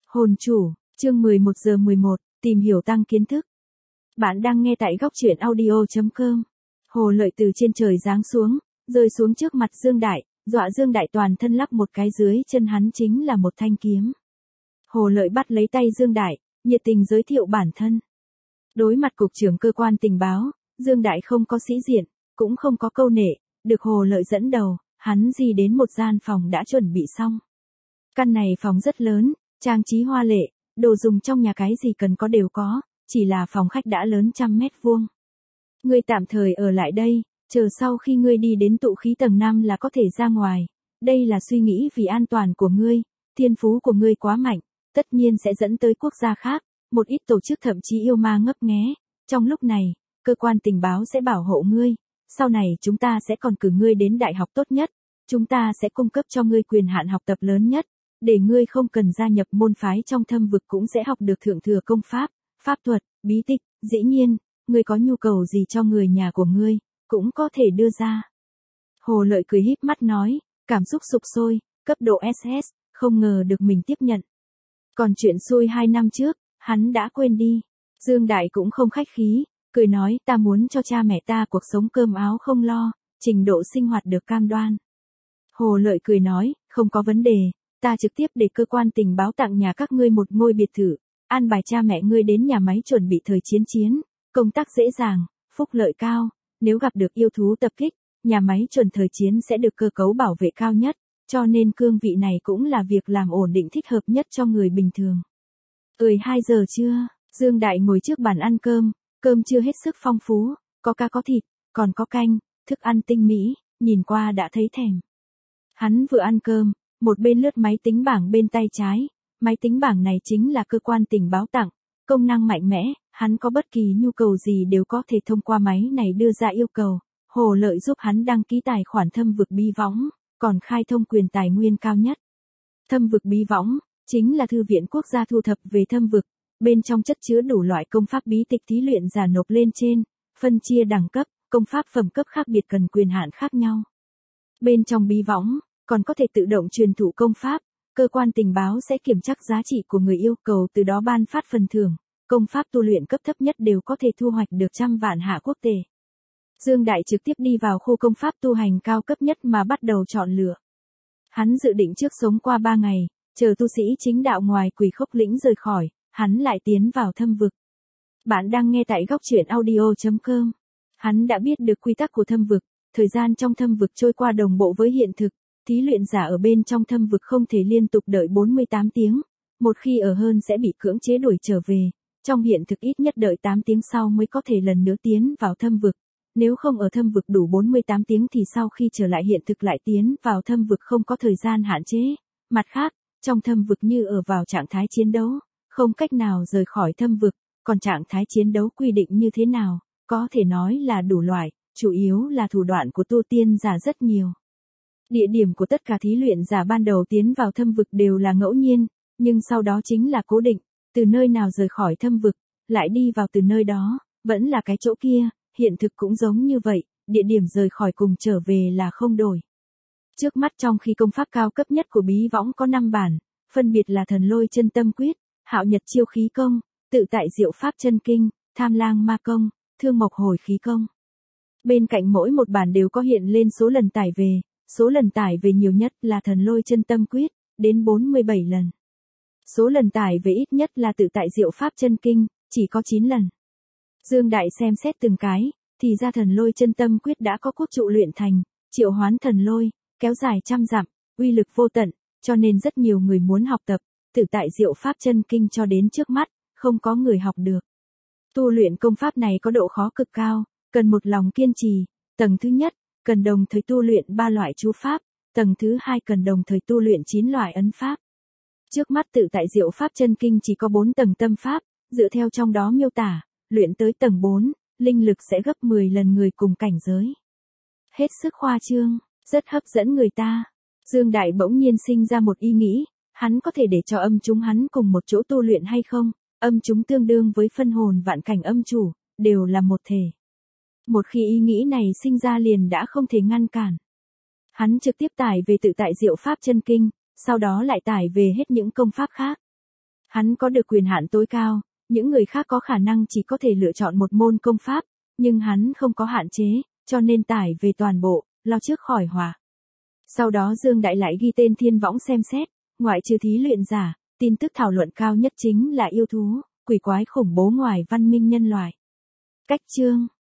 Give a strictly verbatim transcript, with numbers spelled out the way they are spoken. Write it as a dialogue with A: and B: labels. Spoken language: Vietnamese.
A: Hồn chủ, chương mười một giờ mười một, tìm hiểu tăng kiến thức. Bạn đang nghe tại góc truyện audio chấm com. Hồ Lợi từ trên trời giáng xuống, rơi xuống trước mặt Dương Đại, dọa Dương Đại toàn thân lắp một cái, dưới chân hắn chính là một thanh kiếm. Hồ Lợi bắt lấy tay Dương Đại, nhiệt tình giới thiệu bản thân. Đối mặt cục trưởng cơ quan tình báo, Dương Đại không có sĩ diện, cũng không có câu nệ, được Hồ Lợi dẫn đầu, hắn đi đến một gian phòng đã chuẩn bị xong. Căn này phòng rất lớn, trang trí hoa lệ, đồ dùng trong nhà cái gì cần có đều có, chỉ là phòng khách đã lớn trăm mét vuông. Ngươi tạm thời ở lại đây, chờ sau khi ngươi đi đến tụ khí tầng năm là có thể ra ngoài. Đây là suy nghĩ vì an toàn của ngươi, thiên phú của ngươi quá mạnh, tất nhiên sẽ dẫn tới quốc gia khác, một ít tổ chức thậm chí yêu ma ngấp nghé. Trong lúc này, cơ quan tình báo sẽ bảo hộ ngươi, sau này chúng ta sẽ còn cử ngươi đến đại học tốt nhất, chúng ta sẽ cung cấp cho ngươi quyền hạn học tập lớn nhất, để ngươi không cần gia nhập môn phái trong thâm vực cũng sẽ học được thượng thừa công pháp, pháp thuật, bí tịch, dĩ nhiên, ngươi có nhu cầu gì cho người nhà của ngươi, cũng có thể đưa ra. Hồ Lợi cười híp mắt nói, cảm xúc sục sôi, cấp độ ét ét, không ngờ được mình tiếp nhận. Còn chuyện xui hai năm trước, hắn đã quên đi. Dương Đại cũng không khách khí, cười nói ta muốn cho cha mẹ ta cuộc sống cơm áo không lo, trình độ sinh hoạt được cam đoan. Hồ Lợi cười nói, không có vấn đề, ta trực tiếp để cơ quan tình báo tặng nhà các ngươi một ngôi biệt thự, an bài cha mẹ ngươi đến nhà máy chuẩn bị thời chiến chiến, công tác dễ dàng, phúc lợi cao, nếu gặp được yêu thú tập kích, nhà máy chuẩn thời chiến sẽ được cơ cấu bảo vệ cao nhất, cho nên cương vị này cũng là việc làm ổn định thích hợp nhất cho người bình thường. Ơi hai giờ trưa, Dương Đại ngồi trước bàn ăn cơm, cơm chưa hết sức phong phú, có cá có thịt, còn có canh, thức ăn tinh mỹ, nhìn qua đã thấy thèm. Hắn vừa ăn cơm, một bên lướt máy tính bảng bên tay trái, máy tính bảng này chính là cơ quan tình báo tặng, công năng mạnh mẽ, hắn có bất kỳ nhu cầu gì đều có thể thông qua máy này đưa ra yêu cầu. Hồ Lợi giúp hắn đăng ký tài khoản thâm vực bí võng, còn khai thông quyền tài nguyên cao nhất. Thâm vực bí võng, chính là thư viện quốc gia thu thập về thâm vực, bên trong chất chứa đủ loại công pháp bí tịch thí luyện giả nộp lên trên, phân chia đẳng cấp, công pháp phẩm cấp khác biệt cần quyền hạn khác nhau. Bên trong bí võng, còn có thể tự động truyền thụ công pháp, cơ quan tình báo sẽ kiểm tra giá trị của người yêu cầu từ đó ban phát phần thưởng, công pháp tu luyện cấp thấp nhất đều có thể thu hoạch được trăm vạn hạ quốc tệ. Dương Đại trực tiếp đi vào khu công pháp tu hành cao cấp nhất mà bắt đầu chọn lựa. Hắn dự định trước sống qua ba ngày, chờ tu sĩ chính đạo ngoài Quỷ Khốc lĩnh rời khỏi, hắn lại tiến vào thâm vực. Bạn đang nghe tại góc truyện audio chấm com. Hắn đã biết được quy tắc của thâm vực, thời gian trong thâm vực trôi qua đồng bộ với hiện thực, thí luyện giả ở bên trong thâm vực không thể liên tục đợi bốn mươi tám tiếng, một khi ở hơn sẽ bị cưỡng chế đuổi trở về, trong hiện thực ít nhất đợi tám tiếng sau mới có thể lần nữa tiến vào thâm vực. Nếu không ở thâm vực đủ bốn mươi tám tiếng thì sau khi trở lại hiện thực lại tiến vào thâm vực không có thời gian hạn chế. Mặt khác, trong thâm vực như ở vào trạng thái chiến đấu, không cách nào rời khỏi thâm vực, còn trạng thái chiến đấu quy định như thế nào, có thể nói là đủ loại, chủ yếu là thủ đoạn của tu tiên giả rất nhiều. Địa điểm của tất cả thí luyện giả ban đầu tiến vào thâm vực đều là ngẫu nhiên, nhưng sau đó chính là cố định, từ nơi nào rời khỏi thâm vực, lại đi vào từ nơi đó, vẫn là cái chỗ kia. Hiện thực cũng giống như vậy, địa điểm rời khỏi cùng trở về là không đổi. Trước mắt trong khi công pháp cao cấp nhất của bí võng có năm bản, phân biệt là Thần Lôi Chân Tâm Quyết, Hạo Nhật Chiêu Khí Công, Tự Tại Diệu Pháp Chân Kinh, Tham Lang Ma Công, Thương Mộc Hồi Khí Công. Bên cạnh mỗi một bản đều có hiện lên số lần tải về, số lần tải về nhiều nhất là Thần Lôi Chân Tâm Quyết, đến bốn mươi bảy lần. Số lần tải về ít nhất là Tự Tại Diệu Pháp Chân Kinh, chỉ có chín lần. Dương Đại xem xét từng cái, thì ra Thần Lôi Chân Tâm Quyết đã có cốt trụ luyện thành, triệu hoán thần lôi, kéo dài trăm dặm, uy lực vô tận, cho nên rất nhiều người muốn học tập, Tự Tại Diệu Pháp Chân Kinh cho đến trước mắt, không có người học được. Tu luyện công pháp này có độ khó cực cao, cần một lòng kiên trì, tầng thứ nhất, cần đồng thời tu luyện ba loại chú pháp, tầng thứ hai cần đồng thời tu luyện chín loại ấn pháp. Trước mắt Tự Tại Diệu Pháp Chân Kinh chỉ có bốn tầng tâm pháp, dựa theo trong đó miêu tả. Luyện tới tầng bốn, linh lực sẽ gấp mười lần người cùng cảnh giới. Hết sức khoa trương, rất hấp dẫn người ta. Dương Đại bỗng nhiên sinh ra một ý nghĩ, hắn có thể để cho âm chúng hắn cùng một chỗ tu luyện hay không? Âm chúng tương đương với phân hồn vạn cảnh âm chủ, đều là một thể. Một khi ý nghĩ này sinh ra liền đã không thể ngăn cản. Hắn trực tiếp tải về Tự Tại Diệu Pháp Chân Kinh, sau đó lại tải về hết những công pháp khác. Hắn có được quyền hạn tối cao, những người khác có khả năng chỉ có thể lựa chọn một môn công pháp, nhưng hắn không có hạn chế, cho nên tải về toàn bộ, lo trước khỏi họa. Sau đó Dương Đại lại ghi tên Thiên Võng xem xét, ngoại trừ thí luyện giả, tin tức thảo luận cao nhất chính là yêu thú, quỷ quái khủng bố ngoài văn minh nhân loại. Cách chương